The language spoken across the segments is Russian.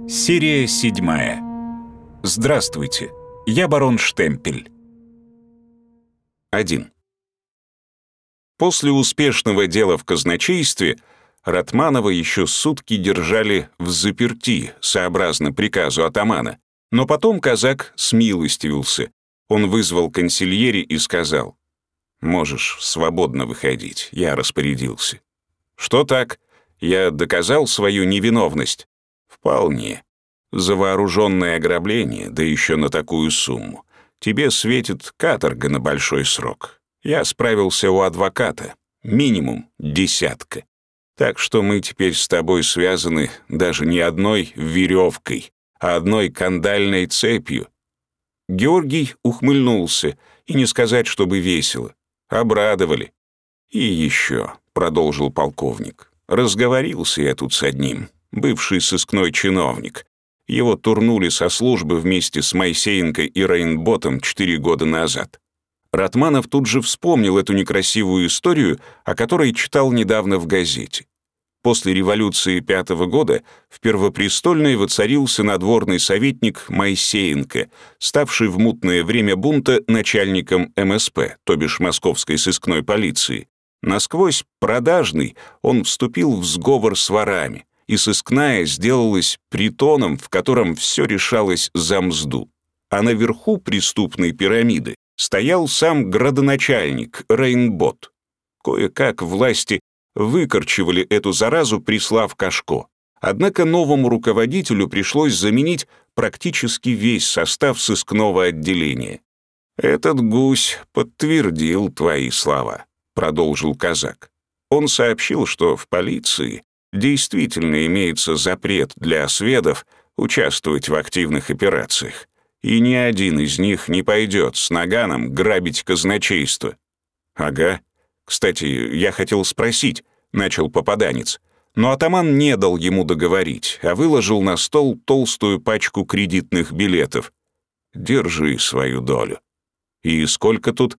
Серия 7. Здравствуйте, я барон Штемпель. 1. После успешного дела в казначействе Ратманова еще сутки держали взаперти, сообразно приказу атамана, но потом казак смилостивился. Он вызвал консильери и сказал: «Можешь свободно выходить, я распорядился». «Что так? Я доказал свою невиновность?» «Вполне. За вооруженное ограбление, да еще на такую сумму, тебе светит каторга на большой срок. Я справился у адвоката, минимум 10. Так что мы теперь с тобой связаны даже не одной веревкой, а одной кандальной цепью». Георгий ухмыльнулся, и не сказать, чтобы весело. Обрадовали. «И еще», — продолжил полковник, — «разговорился я тут с одним, бывший сыскной чиновник. Его турнули со службы вместе с Моисеенко и Рейнботом 4 года назад». Ратманов тут же вспомнил эту некрасивую историю, о которой читал недавно в газете. После революции 5-го года в Первопрестольной воцарился надворный советник Моисеенко, ставший в мутное время бунта начальником МСП, то бишь Московской сыскной полиции. Насквозь продажный, он вступил в сговор с ворами, и сыскная сделалась притоном, в котором все решалось за мзду. А наверху преступной пирамиды стоял сам градоначальник Рейнбот. Кое-как власти выкорчевали эту заразу, прислав Кашко. Однако новому руководителю пришлось заменить практически весь состав сыскного отделения. «Этот гусь подтвердил твои слова», — продолжил казак. Он сообщил, что в полиции действительно имеется запрет для сведов участвовать в активных операциях, и ни один из них не пойдет с наганом грабить казначейство. «Ага. Кстати, я хотел спросить», — начал попаданец, но атаман не дал ему договорить, а выложил на стол толстую пачку кредитных билетов. «Держи свою долю». «И сколько тут?»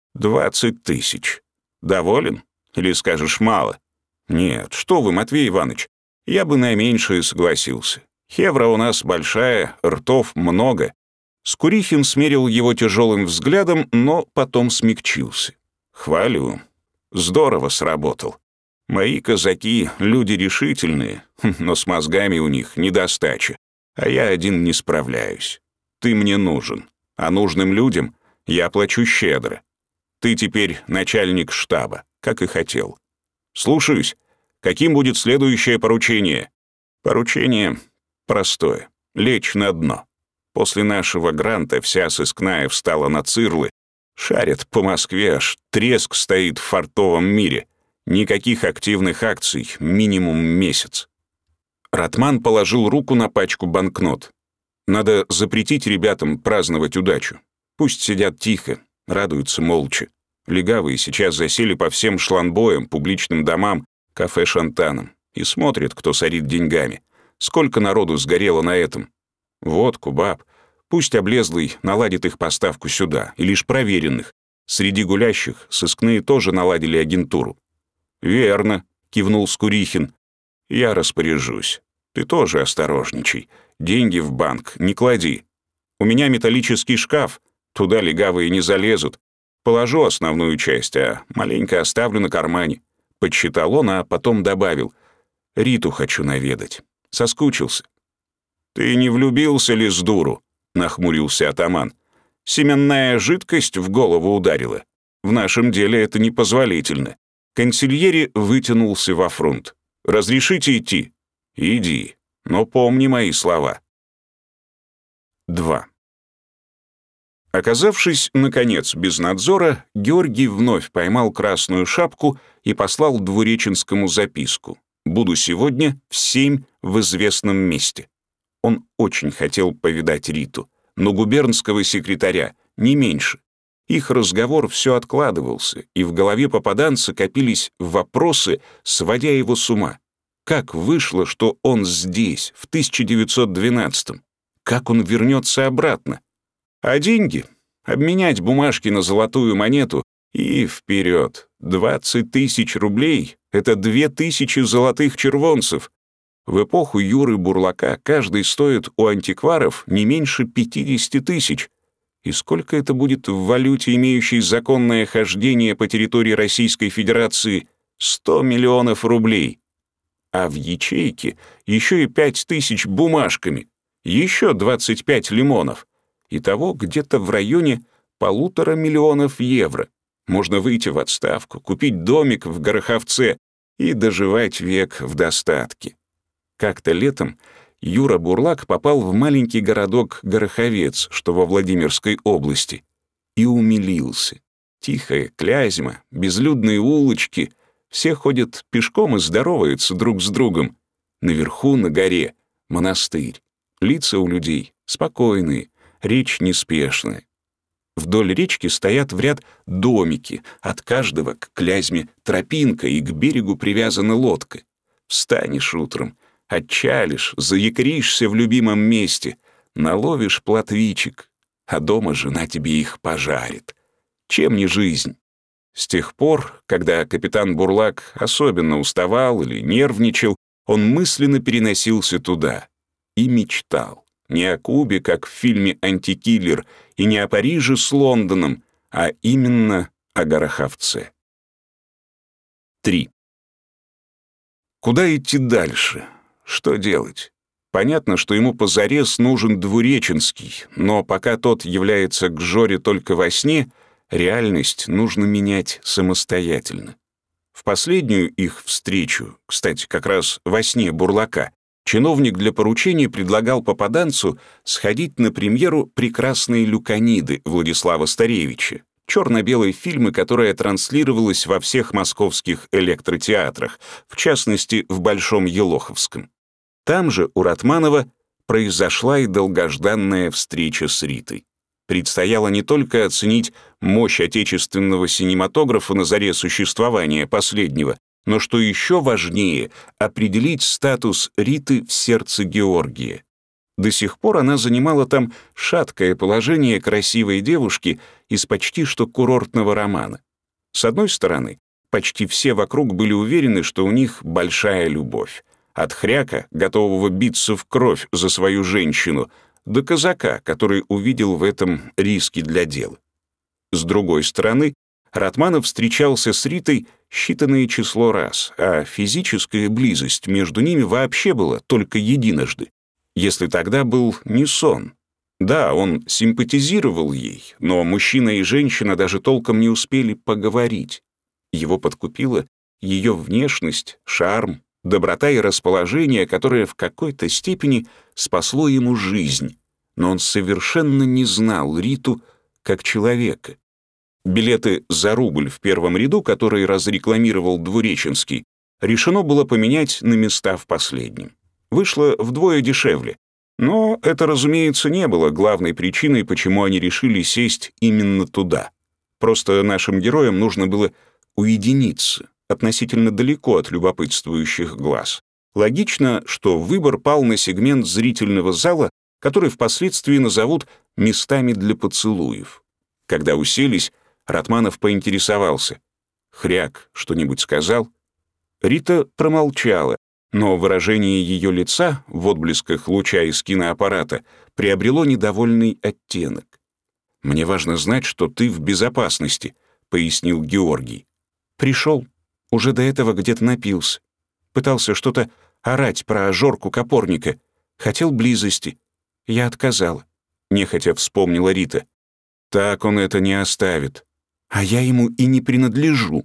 20 тысяч. Доволен? Или скажешь мало?» «Нет, что вы, Матвей Иванович, я бы на меньшее согласился. Хевра у нас большая, ртов много». Скурихин смерил его тяжелым взглядом, но потом смягчился. «Хвалю. Здорово сработал. Мои казаки — люди решительные, но с мозгами у них недостача, а я один не справляюсь. Ты мне нужен, а нужным людям я плачу щедро. Ты теперь начальник штаба, как и хотел. Слушаюсь. Каким будет следующее поручение?» «Поручение простое. Лечь на дно. После нашего гранта вся сыскная встала на цирлы. Шарят по Москве, аж треск стоит в фартовом мире. Никаких активных акций, минимум месяц». Ратман положил руку на пачку банкнот. «Надо запретить ребятам праздновать удачу. Пусть сидят тихо, радуются молча. Легавые сейчас засели по всем шланбоям, публичным домам, кафе-шантанам и смотрят, кто сорит деньгами. Сколько народу сгорело на этом. Водку, баб. Пусть облезлый наладит их поставку сюда, и лишь проверенных. Среди гулящих сыскные тоже наладили агентуру». «Верно», — кивнул Скурихин. «Я распоряжусь. Ты тоже осторожничай. Деньги в банк не клади. У меня металлический шкаф, туда легавые не залезут. Положу основную часть, а маленько оставлю на кармане». Подсчитал он, а потом добавил: «Риту хочу наведать. Соскучился». «Ты не влюбился ли с дуру?» — нахмурился атаман. «Семенная жидкость в голову ударила. В нашем деле это непозволительно». Консильери вытянулся во фрунт. «Разрешите идти?» «Иди, но помни мои слова». 2. Оказавшись, наконец, без надзора, Георгий вновь поймал красную шапку и послал Двуреченскому записку: «Буду сегодня в 7 в известном месте». Он очень хотел повидать Риту, но губернского секретаря не меньше. Их разговор все откладывался, и в голове попаданца копились вопросы, сводя его с ума. Как вышло, что он здесь, в 1912-м? Как он вернется обратно? А деньги? Обменять бумажки на золотую монету и вперед. 20 тысяч рублей — это 2000 золотых червонцев. В эпоху Юры Бурлака каждый стоит у антикваров не меньше 50 тысяч. И сколько это будет в валюте, имеющей законное хождение по территории Российской Федерации? 100 миллионов рублей. А в ячейке еще и 5000 бумажками, еще 25 лимонов. Итого где-то в районе 1,5 миллиона евро. Можно выйти в отставку, купить домик в Гороховце и доживать век в достатке. Как-то летом Юра Бурлак попал в маленький городок Гороховец, что во Владимирской области, и умилился. Тихая Клязьма, безлюдные улочки, все ходят пешком и здороваются друг с другом. Наверху, на горе, монастырь. Лица у людей спокойные, речь неспешная. Вдоль речки стоят в ряд домики, от каждого к Клязьме тропинка, и к берегу привязана лодка. Встанешь утром, отчалишь, заякоришься в любимом месте, наловишь плотвичек, а дома жена тебе их пожарит. Чем не жизнь? С тех пор, когда капитан Бурлак особенно уставал или нервничал, он мысленно переносился туда и мечтал. Не о Кубе, как в фильме «Антикиллер», и не о Париже с Лондоном, а именно о Гороховце. 3. Куда идти дальше? Что делать? Понятно, что ему позарез нужен Двуреченский, но пока тот является к Жоре только во сне, реальность нужно менять самостоятельно. В последнюю их встречу, кстати, как раз во сне Бурлака, чиновник для поручения предлагал попаданцу сходить на премьеру «Прекрасные Люканиды» Владислава Старевича, черно-белой фильмы, которая транслировалась во всех московских электротеатрах, в частности, в Большом Елоховском. Там же у Ратманова произошла и долгожданная встреча с Ритой. Предстояло не только оценить мощь отечественного синематографа на заре существования последнего, но, что еще важнее, определить статус Риты в сердце Георгия. До сих пор она занимала там шаткое положение красивой девушки из почти что курортного романа. С одной стороны, почти все вокруг были уверены, что у них большая любовь. От хряка, готового биться в кровь за свою женщину, до казака, который увидел в этом риски для дела. С другой стороны, Ратманов встречался с Ритой считанное число раз, а физическая близость между ними вообще была только единожды, если тогда был не сон. Да, он симпатизировал ей, но мужчина и женщина даже толком не успели поговорить. Его подкупила ее внешность, шарм, доброта и расположение, которое в какой-то степени спасло ему жизнь, но он совершенно не знал Риту как человека. Билеты за рубль в первом ряду, которые разрекламировал Двуреченский, решено было поменять на места в последнем. Вышло вдвое дешевле. Но это, разумеется, не было главной причиной, почему они решили сесть именно туда. Просто нашим героям нужно было уединиться, относительно далеко от любопытствующих глаз. Логично, что выбор пал на сегмент зрительного зала, который впоследствии назовут «местами для поцелуев». Когда уселись, Ратманов поинтересовался: «Хряк что-нибудь сказал?» Рита промолчала, но выражение ее лица в отблесках луча из киноаппарата приобрело недовольный оттенок. «Мне важно знать, что ты в безопасности», — пояснил Георгий. «Пришел. Уже до этого где-то напился. Пытался что-то орать про Жорку Копорника. Хотел близости. Я отказала», — нехотя вспомнила Рита. «Так он это не оставит. А я ему и не принадлежу».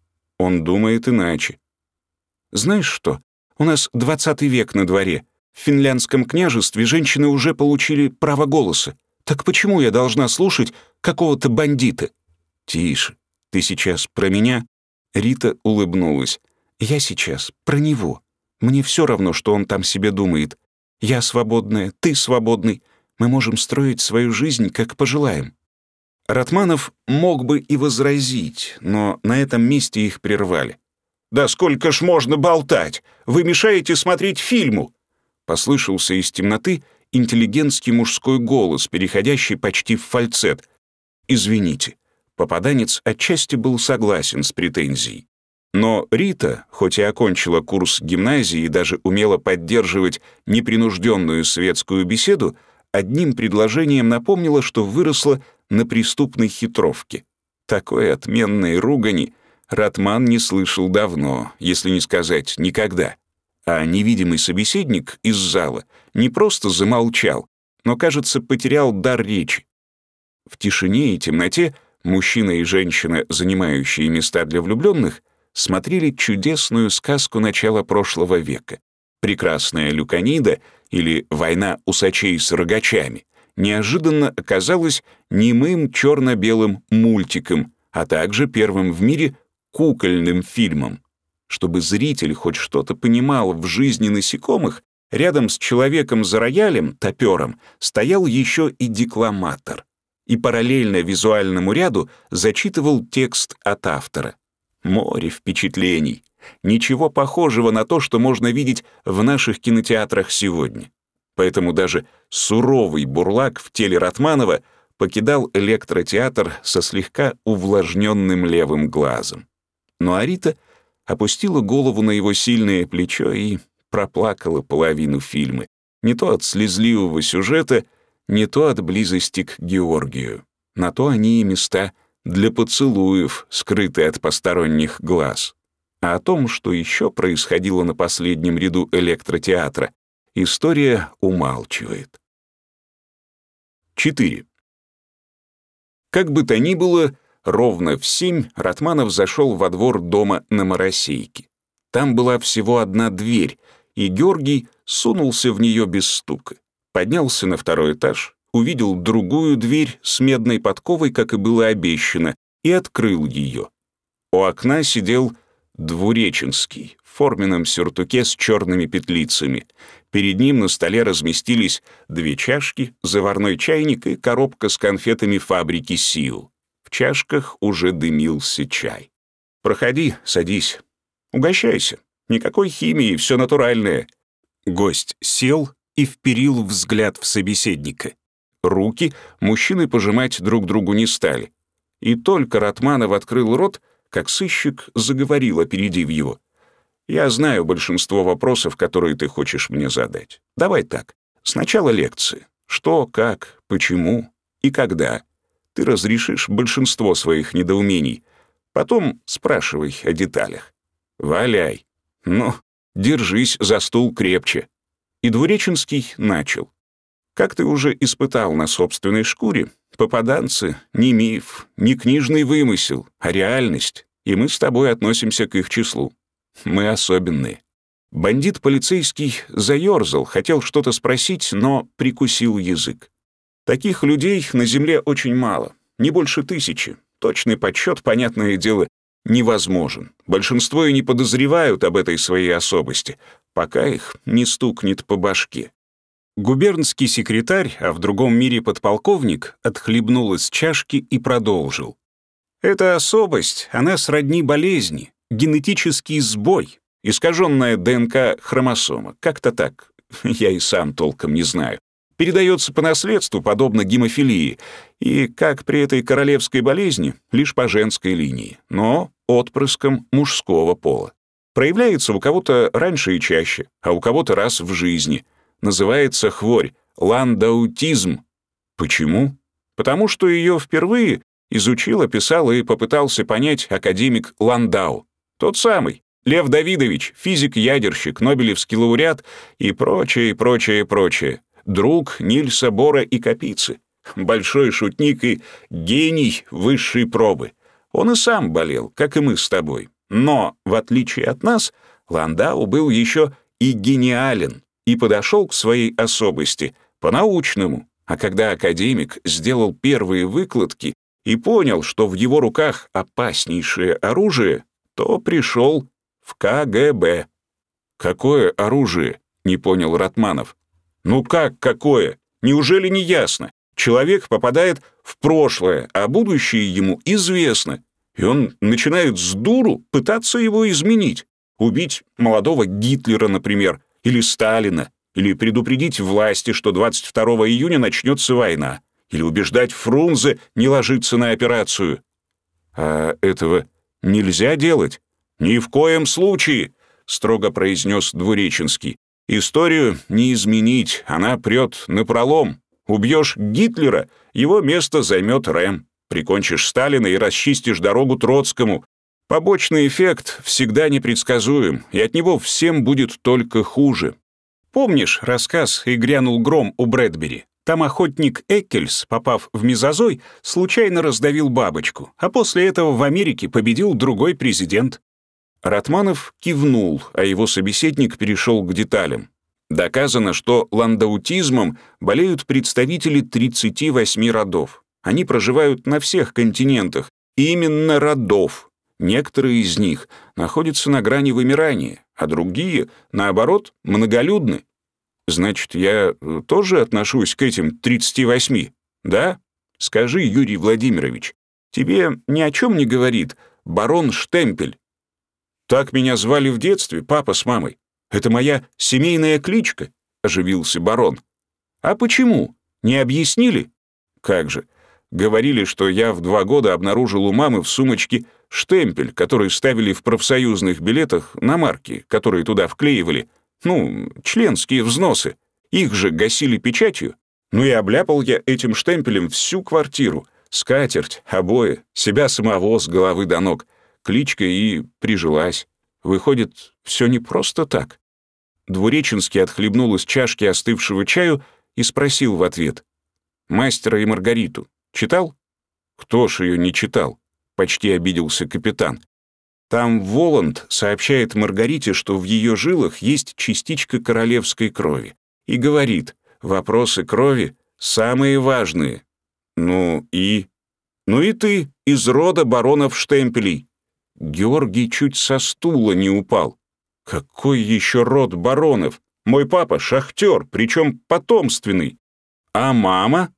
Он думает иначе. «Знаешь что? У нас 20 век на дворе. В финляндском княжестве женщины уже получили право голоса. Так почему я должна слушать какого-то бандита?» «Тише. Ты сейчас про меня?» Рита улыбнулась. «Я сейчас про него. Мне все равно, что он там себе думает. Я свободная, ты свободный. Мы можем строить свою жизнь, как пожелаем». Ратманов мог бы и возразить, но на этом месте их прервали. «Да сколько ж можно болтать? Вы мешаете смотреть фильму!» Послышался из темноты интеллигентский мужской голос, переходящий почти в фальцет. «Извините». Попаданец отчасти был согласен с претензией. Но Рита, хоть и окончила курс гимназии и даже умела поддерживать непринужденную светскую беседу, одним предложением напомнила, что выросла на преступной хитровке. Такой отменной ругани Ратман не слышал давно, если не сказать никогда. А невидимый собеседник из зала не просто замолчал, но, кажется, потерял дар речи. В тишине и темноте мужчина и женщина, занимающие места для влюбленных, смотрели чудесную сказку начала прошлого века. «Прекрасная Люканида» или «Война усачей с рогачами» неожиданно оказалась немым черно-белым мультиком, а также первым в мире кукольным фильмом. Чтобы зритель хоть что-то понимал в жизни насекомых, рядом с человеком за роялем, топером, стоял еще и декламатор. И параллельно визуальному ряду зачитывал текст от автора. Море впечатлений. Ничего похожего на то, что можно видеть в наших кинотеатрах сегодня. Поэтому даже суровый бурлак в теле Ратманова покидал электротеатр со слегка увлажненным левым глазом. Но Арита опустила голову на его сильное плечо и проплакала половину фильма. Не то от слезливого сюжета, не то от близости к Георгию. На то они и места для поцелуев, скрытые от посторонних глаз. А о том, что еще происходило на последнем ряду электротеатра, история умалчивает. 4. Как бы то ни было, ровно в 7 Ратманов зашел во двор дома на Моросейке. Там была всего одна дверь, и Георгий сунулся в нее без стука. Поднялся на 2-й этаж, увидел другую дверь с медной подковой, как и было обещано, и открыл ее. У окна сидел Двуреченский в форменном сюртуке с черными петлицами. Перед ним на столе разместились 2 чашки, заварной чайник и коробка с конфетами фабрики «Сиу». В чашках уже дымился чай. «Проходи, садись. Угощайся. Никакой химии, все натуральное». Гость сел и вперил взгляд в собеседника. Руки мужчины пожимать друг другу не стали. И только Ратманов открыл рот, как сыщик заговорил, опередив его. «Я знаю большинство вопросов, которые ты хочешь мне задать. Давай так. Сначала лекции. Что, как, почему и когда. Ты разрешишь большинство своих недоумений. Потом спрашивай о деталях. Валяй. Ну, держись за стул крепче». И Двуреченский начал. «Как ты уже испытал на собственной шкуре, попаданцы — не миф, не книжный вымысел, а реальность, и мы с тобой относимся к их числу. Мы особенные». Бандит полицейский заерзал, хотел что-то спросить, но прикусил язык. Таких людей на земле очень мало, не больше 1000. Точный подсчет, понятное дело, невозможен. Большинство и не подозревают об этой своей особости, пока их не стукнет по башке. Губернский секретарь, а в другом мире подполковник, отхлебнул из чашки и продолжил. «Эта особость, она сродни болезни, генетический сбой, искаженная ДНК-хромосома, как-то так, я и сам толком не знаю. Передается по наследству, подобно гемофилии, и, как при этой королевской болезни, лишь по женской линии, но отпрыском мужского пола. Проявляется у кого-то раньше и чаще, а у кого-то раз в жизни. Называется хворь ландаутизм. Почему? Потому что ее впервые изучил, описал и попытался понять академик Ландау. Тот самый, Лев Давидович, физик-ядерщик, нобелевский лауреат и прочее, прочее, прочее. Друг Нильса Бора и Капицы. Большой шутник и гений высшей пробы. Он и сам болел, как и мы с тобой. Но, в отличие от нас, Ландау был еще и гениален и подошел к своей особости по-научному. А когда академик сделал первые выкладки и понял, что в его руках опаснейшее оружие, то пришел в КГБ. «Какое оружие?» — не понял Ратманов. «Ну как какое? Неужели не ясно? Человек попадает в прошлое, а будущее ему известно. И он начинает с дуру пытаться его изменить. Убить молодого Гитлера, например, или Сталина, или предупредить власти, что 22 июня начнется война, или убеждать Фрунзе не ложиться на операцию. А этого нельзя делать? «Ни в коем случае», — строго произнес Двуреченский. «Историю не изменить, она прет напролом. Убьешь Гитлера, его место займет Рэм. Прикончишь Сталина и расчистишь дорогу Троцкому. Побочный эффект всегда непредсказуем, и от него всем будет только хуже». Помнишь рассказ «И грянул гром» у Брэдбери? Там охотник Эккельс, попав в мезозой, случайно раздавил бабочку, а после этого в Америке победил другой президент. Ратманов кивнул, а его собеседник перешел к деталям. Доказано, что ландаутизмом болеют представители 38 родов. Они проживают на всех континентах, и именно родов. Некоторые из них находятся на грани вымирания, а другие, наоборот, многолюдны. Значит, я тоже отношусь к этим 38, да? Скажи, Юрий Владимирович, тебе ни о чем не говорит барон Штемпель? Так меня звали в детстве папа с мамой. Это моя семейная кличка, оживился барон. А почему? Не объяснили? Как же. Говорили, что я в 2 года обнаружил у мамы в сумочке штемпель, который ставили в профсоюзных билетах на марки, которые туда вклеивали. Членские взносы. Их же гасили печатью. И обляпал я этим штемпелем всю квартиру. Скатерть, обои, себя самого с головы до ног. Кличка и прижилась. Выходит, все не просто так. Двуреченский отхлебнул из чашки остывшего чаю и спросил в ответ. «Мастера и Маргариту читал?» «Кто ж ее не читал?» — почти обиделся капитан. Там Воланд сообщает Маргарите, что в ее жилах есть частичка королевской крови, и говорит, вопросы крови самые важные. Ну и ты из рода баронов Штемпелей. Георгий чуть со стула не упал. Какой еще род баронов? Мой папа шахтер, причем потомственный. А мама?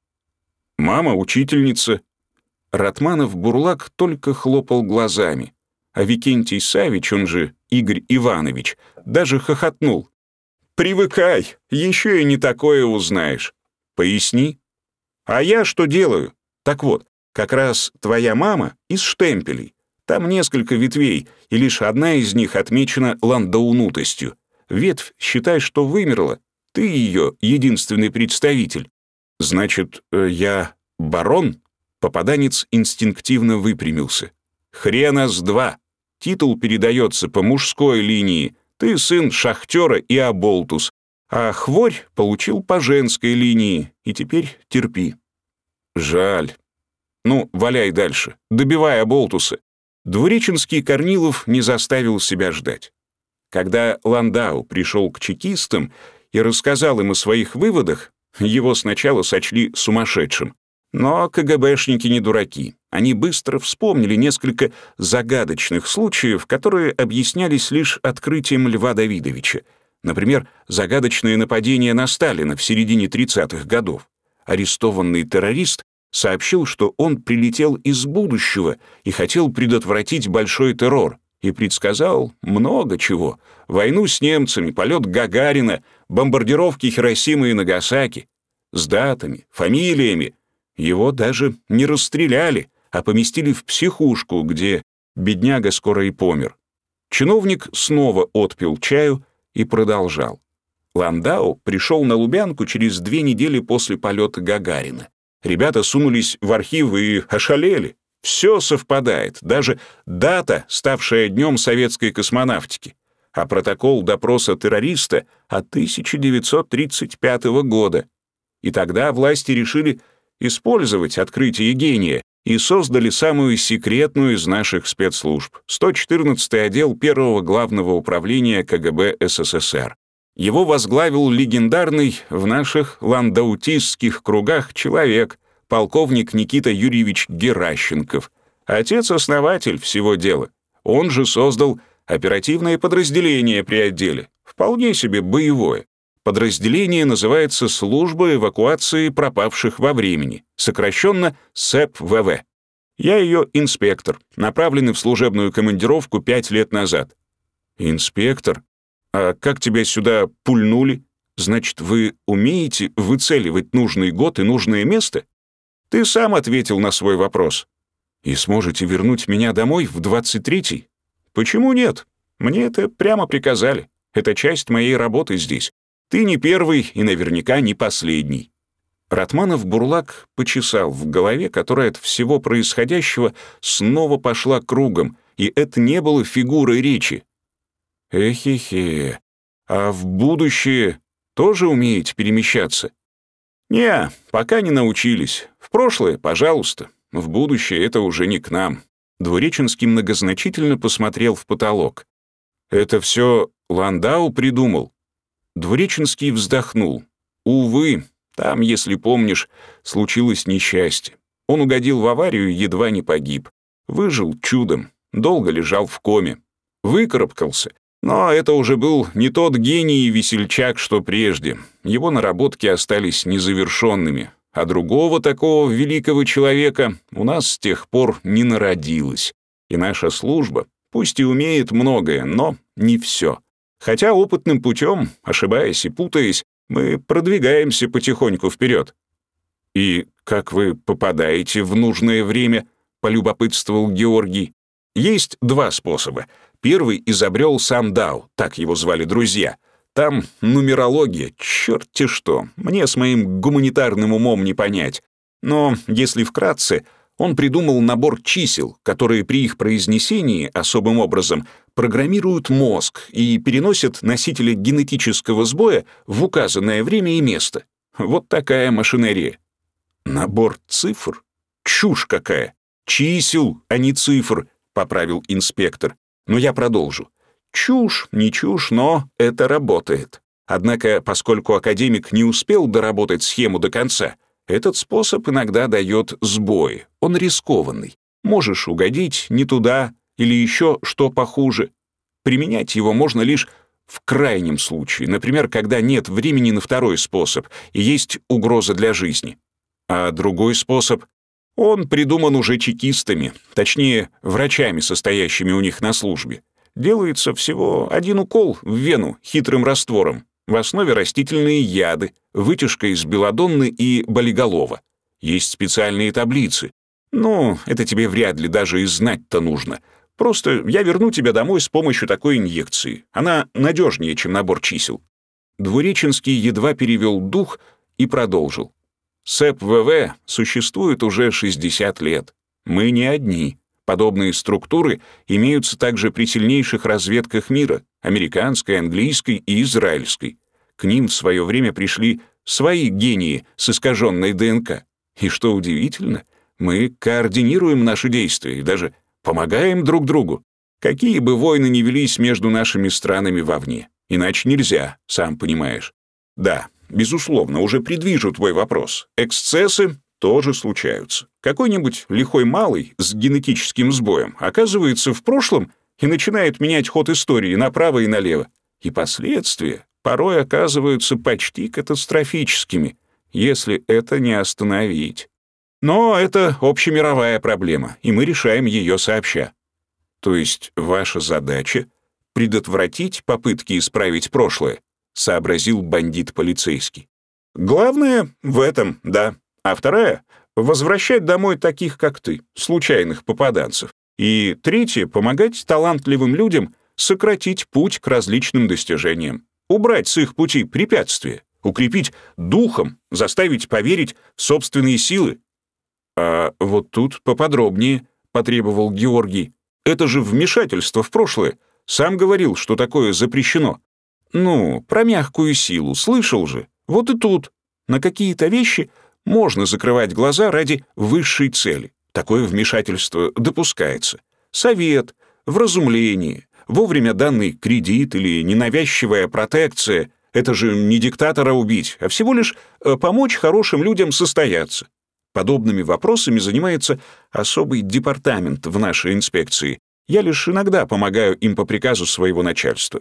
Мама учительница. Ратманов-Бурлак только хлопал глазами. А Викентий Савич, он же Игорь Иванович, даже хохотнул. «Привыкай, еще и не такое узнаешь. Поясни». «А я что делаю? Так вот, как раз твоя мама из Штемпелей. Там несколько ветвей, и лишь одна из них отмечена ландаунутостью. Ветвь, считай, что вымерла. Ты ее единственный представитель». «Значит, я барон?» Попаданец инстинктивно выпрямился. «Хрена с два. Титул передается по мужской линии. Ты сын шахтера и оболтус. А хворь получил по женской линии. И теперь терпи». «Жаль. Валяй дальше. Добивай оболтуса». Двуреченский Корнилов не заставил себя ждать. Когда Ландау пришел к чекистам и рассказал им о своих выводах, его сначала сочли сумасшедшим. Но КГБшники не дураки. Они быстро вспомнили несколько загадочных случаев, которые объяснялись лишь открытием Льва Давидовича. Например, загадочное нападение на Сталина в середине 30-х годов. Арестованный террорист сообщил, что он прилетел из будущего и хотел предотвратить большой террор, и предсказал много чего. Войну с немцами, полет Гагарина, бомбардировки Хиросимы и Нагасаки. С датами, фамилиями. Его даже не расстреляли, а поместили в психушку, где бедняга скоро и помер. Чиновник снова отпил чаю и продолжал. Ландау пришел на Лубянку через 2 недели после полета Гагарина. Ребята сунулись в архив и ошалели. Все совпадает, даже дата, ставшая днем советской космонавтики. А протокол допроса террориста от 1935 года. И тогда власти решили использовать открытие гения и создали самую секретную из наших спецслужб — 114-й отдел Первого главного управления КГБ СССР. Его возглавил легендарный в наших ландаутистских кругах человек, полковник Никита Юрьевич Геращенков, отец-основатель всего дела. Он же создал оперативное подразделение при отделе, вполне себе боевое. Подразделение называется «Служба эвакуации пропавших во времени», сокращенно СЭП-ВВ. Я ее инспектор, направленный в служебную командировку 5 лет назад. Инспектор? А как тебя сюда пульнули? Значит, вы умеете выцеливать нужный год и нужное место? Ты сам ответил на свой вопрос. И сможете вернуть меня домой в 23-й? Почему нет? Мне это прямо приказали. Это часть моей работы здесь. Ты не первый и наверняка не последний». Ратманов-Бурлак почесал в голове, которая от всего происходящего снова пошла кругом, и это не было фигурой речи. «Эхе-хе, а в будущее тоже умеете перемещаться?» «Не, пока не научились. В прошлое, пожалуйста. В будущее это уже не к нам». Двуреченский многозначительно посмотрел в потолок. «Это все Ландау придумал?» Двуреченский вздохнул. «Увы, там, если помнишь, случилось несчастье. Он угодил в аварию и едва не погиб. Выжил чудом, долго лежал в коме. Выкарабкался. Но это уже был не тот гений и весельчак, что прежде. Его наработки остались незавершенными. А другого такого великого человека у нас с тех пор не народилось. И наша служба, пусть и умеет многое, но не все. Хотя опытным путем, ошибаясь и путаясь, мы продвигаемся потихоньку вперед. «И как вы попадаете в нужное время?» — полюбопытствовал Георгий. «Есть два способа. Первый изобрел сам Дау, так его звали друзья. Там нумерология, черт-те что, мне с моим гуманитарным умом не понять. Но, если вкратце, он придумал набор чисел, которые при их произнесении особым образом программируют мозг и переносят носителя генетического сбоя в указанное время и место. Вот такая машинерия». «Набор цифр? Чушь какая! Чисел, а не цифр», — поправил инспектор. «Но я продолжу. Чушь, не чушь, но это работает. Однако, поскольку академик не успел доработать схему до конца, этот способ иногда дает сбои. Он рискованный. Можешь угодить не туда или еще что похуже. Применять его можно лишь в крайнем случае, например, когда нет времени на второй способ и есть угроза для жизни. А другой способ, он придуман уже чекистами, точнее, врачами, состоящими у них на службе. Делается всего один укол в вену хитрым раствором. В основе растительные яды, вытяжка из белодонны и болиголова. Есть специальные таблицы. Ну, это тебе вряд ли даже и знать-то нужно. Просто я верну тебя домой с помощью такой инъекции. Она надежнее, чем набор чисел». Двуреченский едва перевел дух и продолжил. СЭП-ВВ существует уже 60 лет. Мы не одни. Подобные структуры имеются также при сильнейших разведках мира, американской, английской и израильской. К ним в свое время пришли свои гении с искаженной ДНК. И что удивительно, мы координируем наши действия и даже помогаем друг другу. Какие бы войны ни велись между нашими странами вовне. Иначе нельзя, сам понимаешь. Да, безусловно, уже предвижу твой вопрос. Эксцессы тоже случаются. Какой-нибудь лихой малый с генетическим сбоем оказывается в прошлом и начинает менять ход истории направо и налево. И последствия порой оказываются почти катастрофическими, если это не остановить. Но это общемировая проблема, и мы решаем ее сообща. То есть ваша задача — предотвратить попытки исправить прошлое, сообразил бандит-полицейский. Главное в этом, да. А вторая — возвращать домой таких, как ты, случайных попаданцев. И третье — помогать талантливым людям сократить путь к различным достижениям, убрать с их пути препятствия, укрепить духом, заставить поверить в собственные силы. «А вот тут поподробнее», — потребовал Георгий. «Это же вмешательство в прошлое. Сам говорил, что такое запрещено». «Ну, про мягкую силу, слышал же. Вот и тут. На какие-то вещи можно закрывать глаза ради высшей цели. Такое вмешательство допускается. Совет, вразумление, вовремя данный кредит или ненавязчивая протекция — это же не диктатора убить, а всего лишь помочь хорошим людям состояться. Подобными вопросами занимается особый департамент в нашей инспекции. Я лишь иногда помогаю им по приказу своего начальства».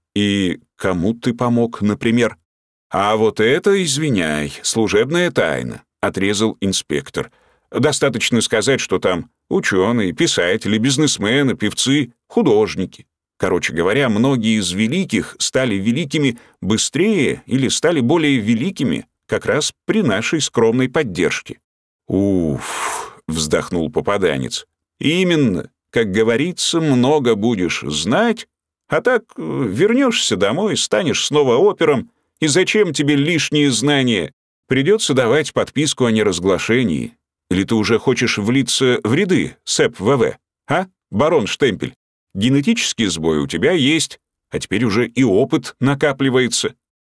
«И кому ты помог, например?» «А вот это, извиняй, служебная тайна», — отрезал инспектор. «Достаточно сказать, что там ученые, писатели, бизнесмены, певцы, художники. Короче говоря, многие из великих стали великими быстрее или стали более великими как раз при нашей скромной поддержке». «Уф», — вздохнул попаданец. «Именно. Как говорится, много будешь знать, а так вернешься домой, станешь снова опером, и зачем тебе лишние знания? Придется давать подписку о неразглашении. Или ты уже хочешь влиться в ряды СЭП ВВ, а, барон Штемпель? Генетический сбой у тебя есть, а теперь уже и опыт накапливается».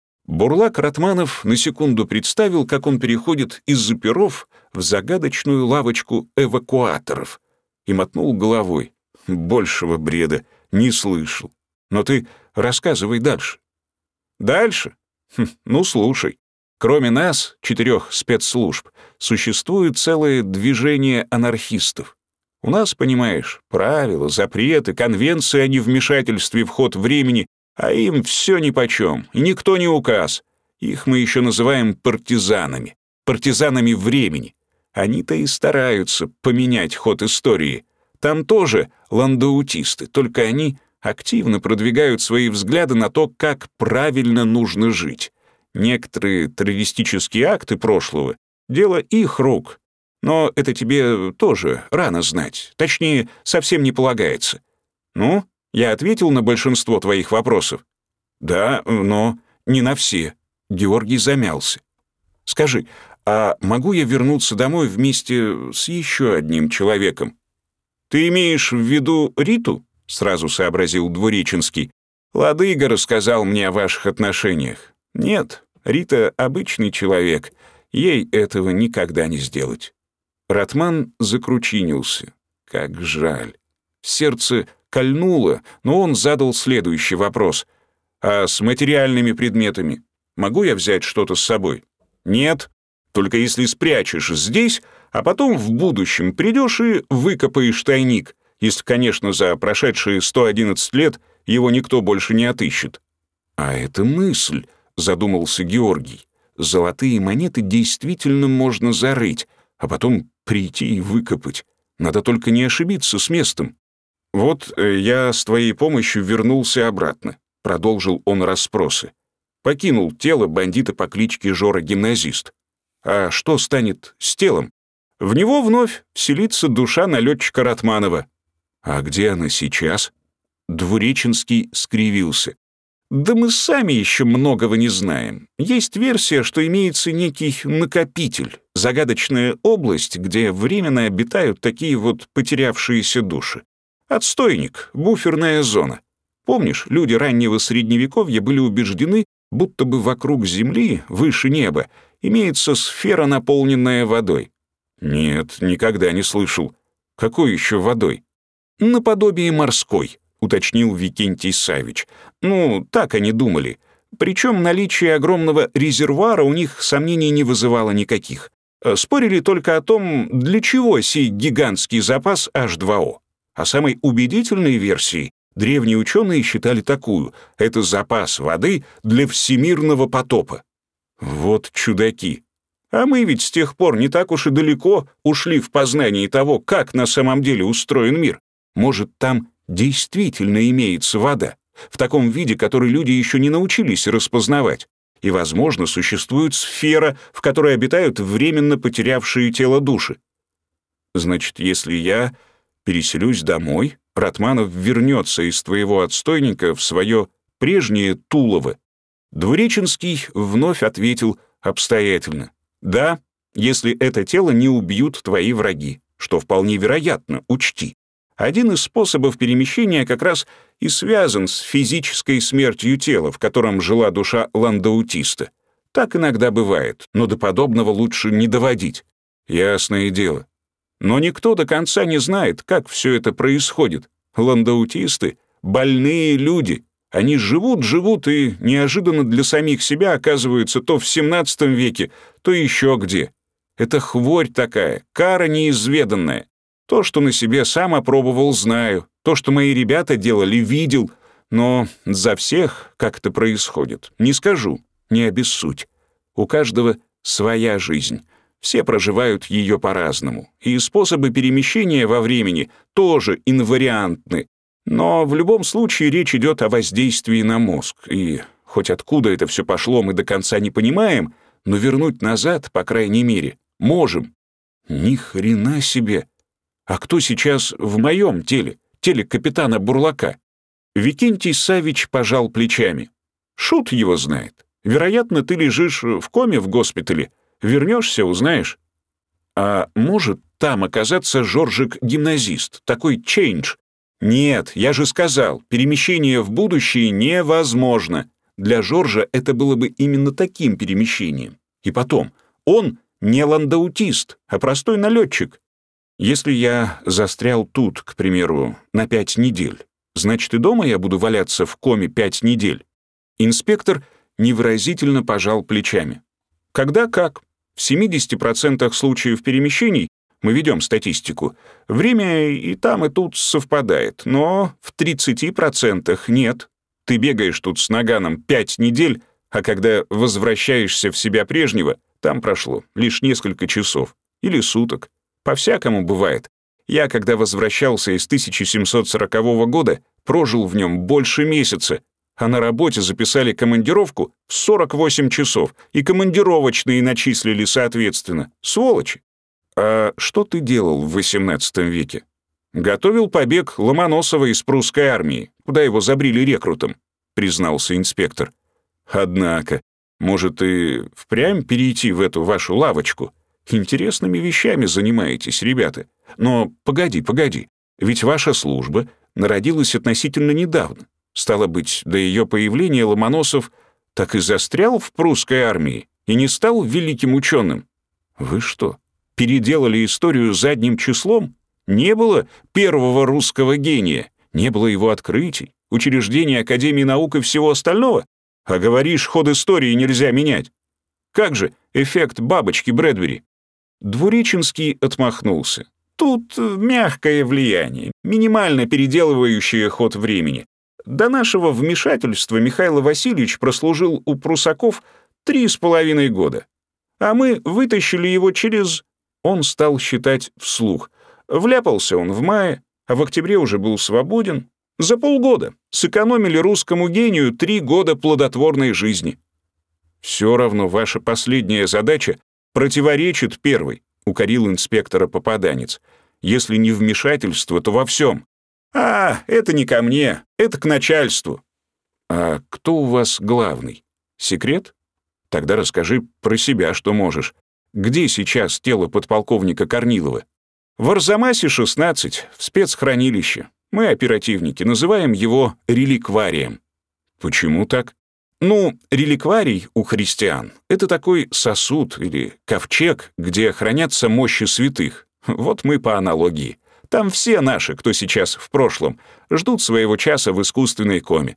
Бурлак Ратманов на секунду представил, как он переходит из оперов в загадочную лавочку эвакуаторов, и мотнул головой. Большего бреда не слышал. Но ты рассказывай дальше. Дальше? Ну, слушай. Кроме нас, 4 спецслужб, существует целое движение анархистов. У нас, понимаешь, правила, запреты, конвенции о невмешательстве в ход времени, а им все нипочем, и никто не указ. Их мы еще называем партизанами, партизанами времени. Они-то и стараются поменять ход истории. Там тоже ландаутисты, только они активно продвигают свои взгляды на то, как правильно нужно жить. Некоторые террористические акты прошлого — дело их рук. Но это тебе тоже рано знать. Точнее, совсем не полагается. Ну, я ответил на большинство твоих вопросов. Да, но не на все. Георгий замялся. Скажи, а могу я вернуться домой вместе с еще одним человеком? Ты имеешь в виду Риту? Сразу сообразил Двуреченский. Ладыга рассказал мне о ваших отношениях. Нет, Рита обычный человек. Ей этого никогда не сделать. Ратман закручинился. Как жаль. Сердце кольнуло, но он задал следующий вопрос. «А с материальными предметами? Могу я взять что-то с собой?» «Нет, только если спрячешь здесь, а потом в будущем придешь и выкопаешь тайник, если, конечно, за прошедшие 111 лет его никто больше не отыщет». «А это мысль», — задумался Георгий. «Золотые монеты действительно можно зарыть, а потом прийти и выкопать. Надо только не ошибиться с местом». «Вот я с твоей помощью вернулся обратно», — продолжил он расспросы. «Покинул тело бандита по кличке Жора-гимназист. А что станет с телом? В него вновь вселится душа налетчика Ратманова». «А где она сейчас?» Двуреченский скривился. «Да мы сами еще многого не знаем. Есть версия, что имеется некий накопитель, загадочная область, где временно обитают такие вот потерявшиеся души. Отстойник, буферная зона. Помнишь, люди раннего Средневековья были убеждены, будто бы вокруг Земли, выше неба, имеется сфера, наполненная водой. Нет, никогда не слышал. Какой еще водой? Наподобие морской, уточнил Викентий Савич. Ну, так они думали. Причем наличие огромного резервуара у них сомнений не вызывало никаких. Спорили только о том, для чего сей гигантский запас H2O. А самой убедительной версией древние ученые считали такую — это запас воды для всемирного потопа. Вот чудаки. А мы ведь с тех пор не так уж и далеко ушли в познании того, как на самом деле устроен мир. Может, там действительно имеется вода, в таком виде, который люди еще не научились распознавать. И, возможно, существует сфера, в которой обитают временно потерявшие тело души. Значит, если я переселюсь домой, Ратманов вернется из твоего отстойника в свое прежнее Тулово. Двуреченский вновь ответил обстоятельно. Да, если это тело не убьют твои враги, что вполне вероятно, учти. Один из способов перемещения как раз и связан с физической смертью тела, в котором жила душа ландаутиста. Так иногда бывает, но до подобного лучше не доводить. Ясное дело. Но никто до конца не знает, как все это происходит. Ландаутисты — больные люди. Они живут и неожиданно для самих себя оказываются то в 17 веке, то еще где. Это хворь такая, кара неизведанная. То, что на себе сам опробовал, знаю. То, что мои ребята делали, видел. Но за всех, как это происходит, не скажу, не обессудь. У каждого своя жизнь. Все проживают ее по-разному. И способы перемещения во времени тоже инвариантны. Но в любом случае речь идет о воздействии на мозг. И хоть откуда это все пошло, мы до конца не понимаем, но вернуть назад, по крайней мере, можем. Ни хрена себе! А кто сейчас в моем теле? Теле капитана Бурлака?» Викентий Савич пожал плечами. «Шут его знает. Вероятно, ты лежишь в коме в госпитале. Вернешься, узнаешь». «А может там оказаться Жоржик-гимназист, такой чейндж?» «Нет, я же сказал, перемещение в будущее невозможно. Для Жоржа это было бы именно таким перемещением. И потом, он не ландаутист, а простой налетчик. Если я застрял тут, к примеру, на 5 недель, значит, и дома я буду валяться в коме 5 недель». Инспектор невыразительно пожал плечами. «Когда как. В 70% случаев перемещений, мы ведем статистику, время и там, и тут совпадает, но в 30% нет. Ты бегаешь тут с наганом 5 недель, а когда возвращаешься в себя прежнего, там прошло лишь несколько часов или суток. По-всякому бывает. Я, когда возвращался из 1740 года, прожил в нем больше месяца, а на работе записали командировку в 48 часов, и командировочные начислили соответственно. Сволочи! А что ты делал в XVIII веке? Готовил побег Ломоносова из прусской армии, куда его забрили рекрутом, признался инспектор. Однако, может, и впрямь перейти в эту вашу лавочку? Интересными вещами занимаетесь, ребята. Но погоди, ведь ваша служба народилась относительно недавно. Стало быть, до ее появления Ломоносов так и застрял в прусской армии и не стал великим ученым. Вы что, переделали историю задним числом? Не было первого русского гения, не было его открытий, учреждения Академии наук и всего остального? А говоришь, ход истории нельзя менять. Как же эффект бабочки Брэдбери? Двуреченский отмахнулся. Тут мягкое влияние, минимально переделывающее ход времени. До нашего вмешательства Михаил Васильевич прослужил у прусаков 3,5 года. А мы вытащили его через... Он стал считать вслух. Вляпался он в мае, а в октябре уже был свободен. За полгода сэкономили русскому гению 3 года плодотворной жизни. Все равно ваша последняя задача противоречит первой, укорил инспектора попаданец. Если не вмешательство, то во всем. А, это не ко мне, это к начальству. А кто у вас главный? Секрет? Тогда расскажи про себя, что можешь. Где сейчас тело подполковника Корнилова? В Арзамасе 16, в спецхранилище. Мы, оперативники, называем его реликварием. Почему так? Ну, реликварий у христиан — это такой сосуд или ковчег, где хранятся мощи святых. Вот мы по аналогии. Там все наши, кто сейчас в прошлом, ждут своего часа в искусственной коме.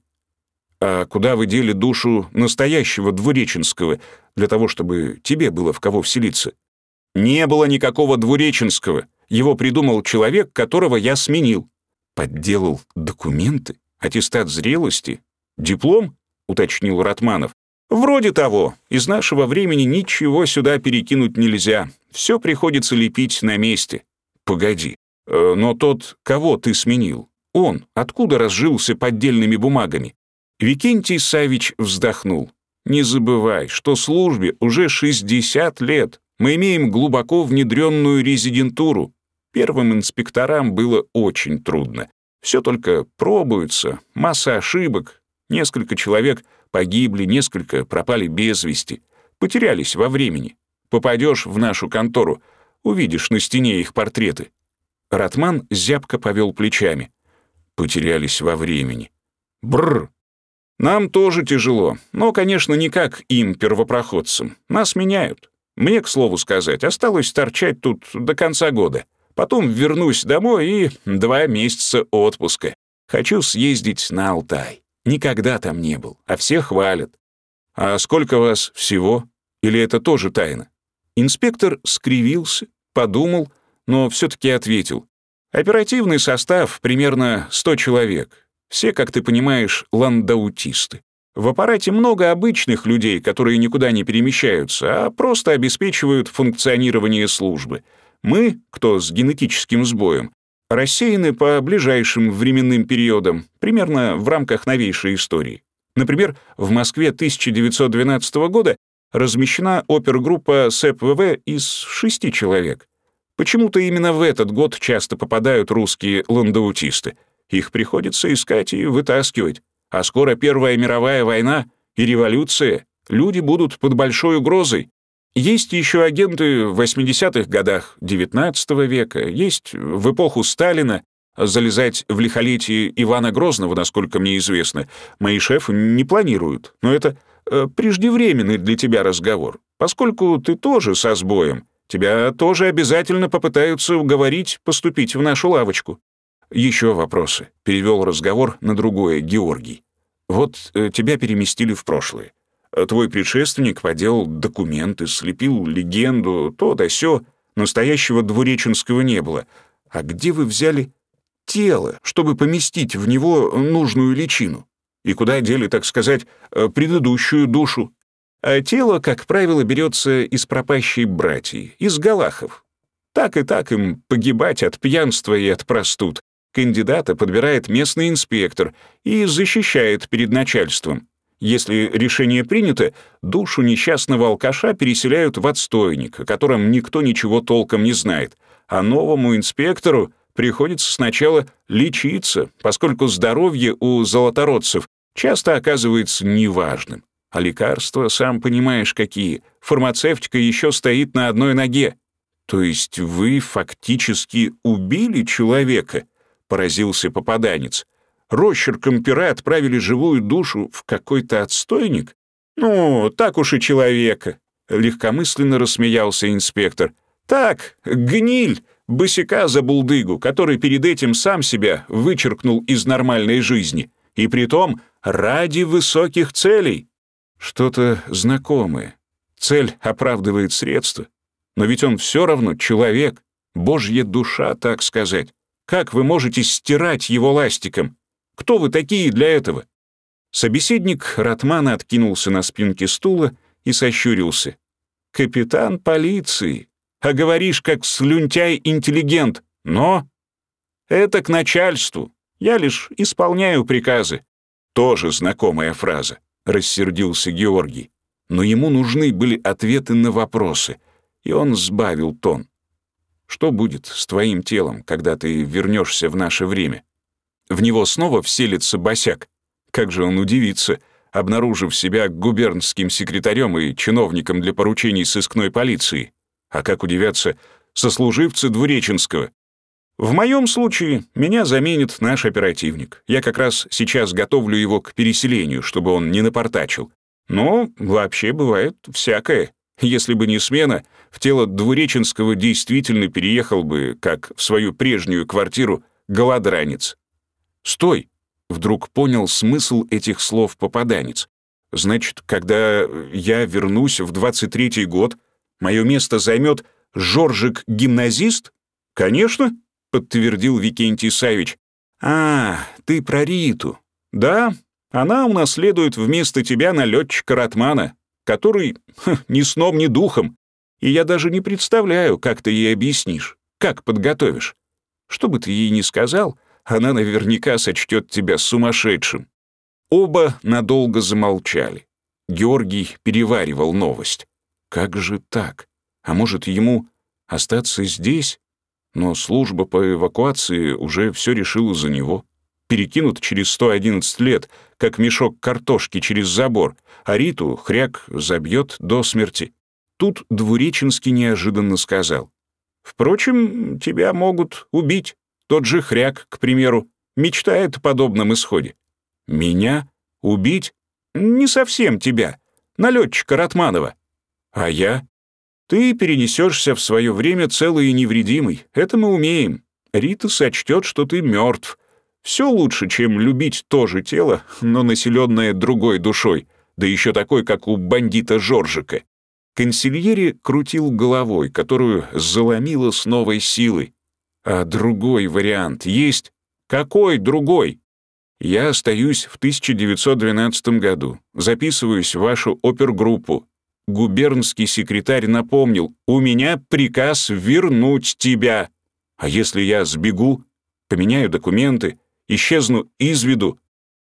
А куда вы дели душу настоящего Двуреченского, для того, чтобы тебе было в кого вселиться? Не было никакого Двуреченского. Его придумал человек, которого я сменил. Подделал документы? Аттестат зрелости? Диплом? Уточнил Ратманов. Вроде того. Из нашего времени ничего сюда перекинуть нельзя. Все приходится лепить на месте. Погоди. Но тот, кого ты сменил, он откуда разжился поддельными бумагами? Викентий Савич вздохнул. Не забывай, что службе уже 60 лет. Мы имеем глубоко внедренную резидентуру. Первым инспекторам было очень трудно. Все только пробуются, масса ошибок. Несколько человек погибли, несколько пропали без вести. Потерялись во времени. Попадешь в нашу контору, увидишь на стене их портреты. Ратман зябко повел плечами. Потерялись во времени. Бррр. Нам тоже тяжело, но, конечно, не как им, первопроходцам. Нас меняют. Мне, к слову сказать, осталось торчать тут до конца года. Потом вернусь домой и 2 месяца отпуска. Хочу съездить на Алтай. Никогда там не был, а все хвалят. А сколько вас всего? Или это тоже тайна? Инспектор скривился, подумал, но все-таки ответил. Оперативный состав примерно 100 человек. Все, как ты понимаешь, ландаутисты. В аппарате много обычных людей, которые никуда не перемещаются, а просто обеспечивают функционирование службы. Мы, кто с генетическим сбоем, рассеяны по ближайшим временным периодам, примерно в рамках новейшей истории. Например, в Москве 1912 года размещена опергруппа СЭП-ВВ из 6 человек. Почему-то именно в этот год часто попадают русские ландаутисты. Их приходится искать и вытаскивать. А скоро Первая мировая война и революция. Люди будут под большой угрозой. Есть еще агенты в 80-х годах XIX века, есть в эпоху Сталина. Залезать в лихолетие Ивана Грозного, насколько мне известно, мои шефы не планируют. Но это преждевременный для тебя разговор. Поскольку ты тоже со сбоем, тебя тоже обязательно попытаются уговорить поступить в нашу лавочку. Еще вопросы. Перевел разговор на другое Георгий. Вот тебя переместили в прошлое. Твой предшественник поделал документы, слепил легенду, то да сё. Настоящего Двуреченского не было. А где вы взяли тело, чтобы поместить в него нужную личину? И куда дели, так сказать, предыдущую душу? А тело, как правило, берется из пропащей братьи, из галахов. Так и так им погибать от пьянства и от простуд. Кандидата подбирает местный инспектор и защищает перед начальством. Если решение принято, душу несчастного алкаша переселяют в отстойник, о котором никто ничего толком не знает, а новому инспектору приходится сначала лечиться, поскольку здоровье у золотородцев часто оказывается неважным. А лекарства, сам понимаешь, какие. Фармацевтика еще стоит на одной ноге. То есть вы фактически убили человека? Поразился попаданец. Росчерком пера отправили живую душу в какой-то отстойник? Ну, так уж и человека. Легкомысленно рассмеялся инспектор. Так, гниль, босяка за булдыгу, который перед этим сам себя вычеркнул из нормальной жизни. И притом ради высоких целей. Что-то знакомое. Цель оправдывает средства. Но ведь он все равно человек, божья душа, так сказать. Как вы можете стирать его ластиком? Кто вы такие для этого?» Собеседник Ратмана откинулся на спинке стула и сощурился. «Капитан полиции, а говоришь, как слюнтяй-интеллигент, но...» «Это к начальству, я лишь исполняю приказы». «Тоже знакомая фраза», — рассердился Георгий. Но ему нужны были ответы на вопросы, и он сбавил тон. «Что будет с твоим телом, когда ты вернешься в наше время? В него снова вселится босяк. Как же он удивится, обнаружив себя губернским секретарем и чиновником для поручений сыскной полиции. А как удивятся сослуживцы Двуреченского? В моем случае меня заменит наш оперативник. Я как раз сейчас готовлю его к переселению, чтобы он не напортачил. Но вообще бывает всякое. Если бы не смена, в тело Двуреченского действительно переехал бы, как в свою прежнюю квартиру, голодранец. «Стой!» — вдруг понял смысл этих слов попаданец. «Значит, когда я вернусь в 23-й год, мое место займет Жоржик-гимназист?» «Конечно!» — подтвердил Викентий Савич. «А, ты про Риту. Да, она унаследует вместо тебя налетчика Ратмана, который ни сном, ни духом. И я даже не представляю, как ты ей объяснишь, как подготовишь. Что бы ты ей ни сказал, она наверняка сочтет тебя сумасшедшим». Оба надолго замолчали. Георгий переваривал новость. Как же так? А может, ему остаться здесь? Но служба по эвакуации уже все решила за него. Перекинут через 111 лет, как мешок картошки через забор, а Риту хряк забьет до смерти. Тут Двуреченский неожиданно сказал. «Впрочем, тебя могут убить. Тот же хряк, к примеру, мечтает о подобном исходе». «Меня? Убить?» «Не совсем тебя. Налетчика Ратманова». «А я?» «Ты перенесешься в свое время целый и невредимый. Это мы умеем. Рита сочтет, что ты мертв. Все лучше, чем любить то же тело, но населенное другой душой, да еще такой, как у бандита Жоржика». Консильери крутил головой, которую заломило с новой силой. «А другой вариант есть?» «Какой другой?» «Я остаюсь в 1912 году, записываюсь в вашу опергруппу. Губернский секретарь напомнил, у меня приказ вернуть тебя. А если я сбегу, поменяю документы, исчезну из виду?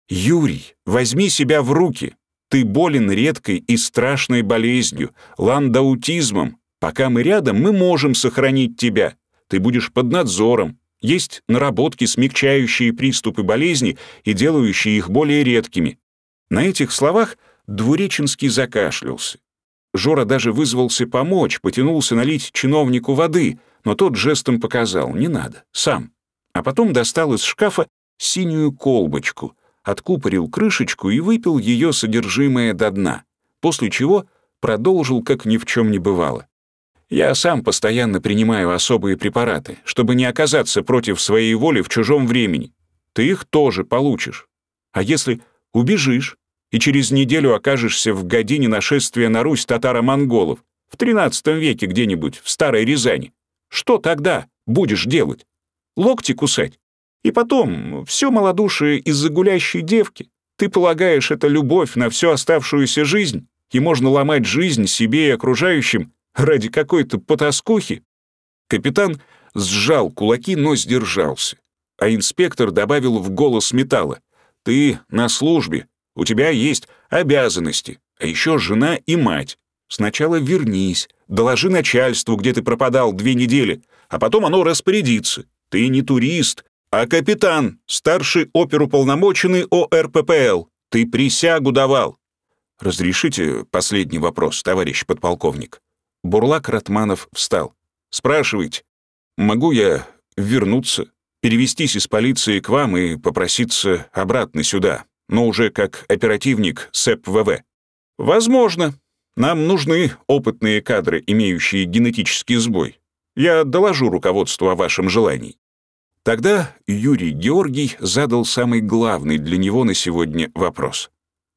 Юрий, возьми себя в руки. Ты болен редкой и страшной болезнью, ландаутизмом. Пока мы рядом, мы можем сохранить тебя. Ты будешь под надзором. Есть наработки, смягчающие приступы болезни и делающие их более редкими». На этих словах Двуреченский закашлялся. Жора даже вызвался помочь, потянулся налить чиновнику воды, но тот жестом показал: «Не надо, сам». А потом достал из шкафа синюю колбочку, откупорил крышечку и выпил ее содержимое до дна, после чего продолжил, как ни в чем не бывало. «Я сам постоянно принимаю особые препараты, чтобы не оказаться против своей воли в чужом времени. Ты их тоже получишь. А если убежишь и через неделю окажешься в године нашествия на Русь татаро-монголов, в XIII веке где-нибудь в Старой Рязани, что тогда будешь делать? Локти кусать? И потом, все малодушие из-за гулящей девки. Ты полагаешь, это любовь на всю оставшуюся жизнь, и можно ломать жизнь себе и окружающим ради какой-то потаскухи?» Капитан сжал кулаки, но сдержался. А инспектор добавил в голос металла: «Ты на службе, у тебя есть обязанности, а еще жена и мать. Сначала вернись, доложи начальству, где ты пропадал 2 недели, а потом оно распорядится. Ты не турист, а капитан, старший оперуполномоченный ОРППЛ. Ты присягу давал». «Разрешите последний вопрос, товарищ подполковник?» Бурлак Ратманов встал. «Спрашивайте. Могу я вернуться, перевестись из полиции к вам и попроситься обратно сюда, но уже как оперативник СЭП ВВ?» «Возможно. Нам нужны опытные кадры, имеющие генетический сбой. Я доложу руководству о вашем желании». Тогда Юрий Георгий задал самый главный для него на сегодня вопрос.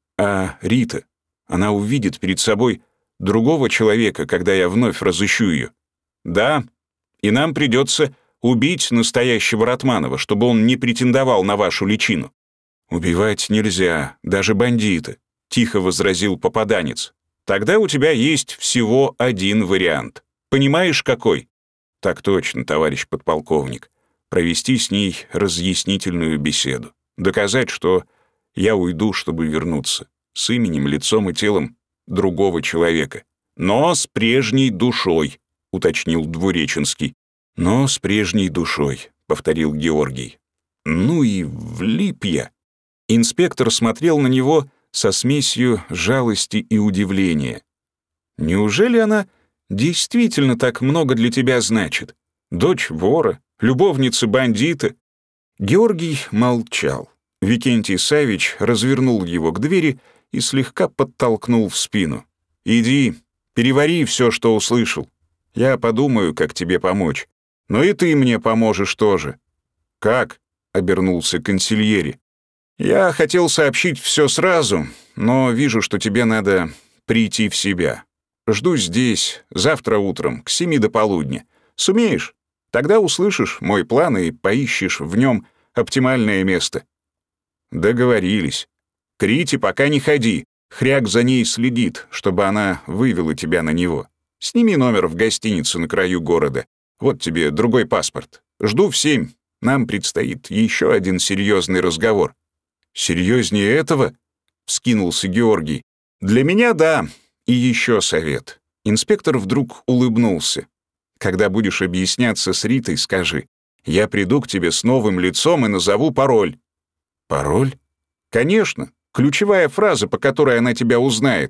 «А Рита, она увидит перед собой другого человека, когда я вновь разыщу ее?» «Да, и нам придется убить настоящего Ратманова, чтобы он не претендовал на вашу личину». «Убивать нельзя, даже бандита», — тихо возразил попаданец. «Тогда у тебя есть всего один вариант. Понимаешь, какой?» «Так точно, товарищ подполковник. Провести с ней разъяснительную беседу. Доказать, что я уйду, чтобы вернуться. С именем, лицом и телом другого человека. Но с прежней душой», — уточнил Двуреченский. «Но с прежней душой», — повторил Георгий. «Ну и влип я». Инспектор смотрел на него со смесью жалости и удивления. «Неужели она действительно так много для тебя значит? Дочь вора, любовница бандита?» Георгий молчал. Викентий Савич развернул его к двери и слегка подтолкнул в спину. «Иди, перевари все, что услышал. Я подумаю, как тебе помочь. Но и ты мне поможешь тоже». «Как?» — обернулся консильери. «Я хотел сообщить все сразу, но вижу, что тебе надо прийти в себя. Жду здесь, завтра утром, к 7 до полудня. Сумеешь? Тогда услышишь мой план и поищешь в нем оптимальное место». «Договорились. К Рите пока не ходи. Хряк за ней следит, чтобы она вывела тебя на него. Сними номер в гостинице на краю города. Вот тебе другой паспорт. Жду в 7. Нам предстоит еще один серьезный разговор». «Серьезнее этого?» — вскинулся Георгий. «Для меня да. И еще совет». Инспектор вдруг улыбнулся. «Когда будешь объясняться с Ритой, скажи: я приду к тебе с новым лицом и назову пароль». «Пароль?» «Конечно. Ключевая фраза, по которой она тебя узнает».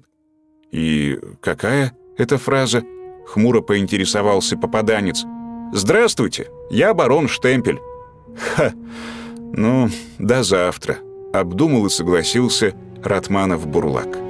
«И какая эта фраза?» — хмуро поинтересовался попаданец. «Здравствуйте, я барон Штемпель». «Ха, ну, до завтра», — обдумал и согласился Ратманов-Бурлак.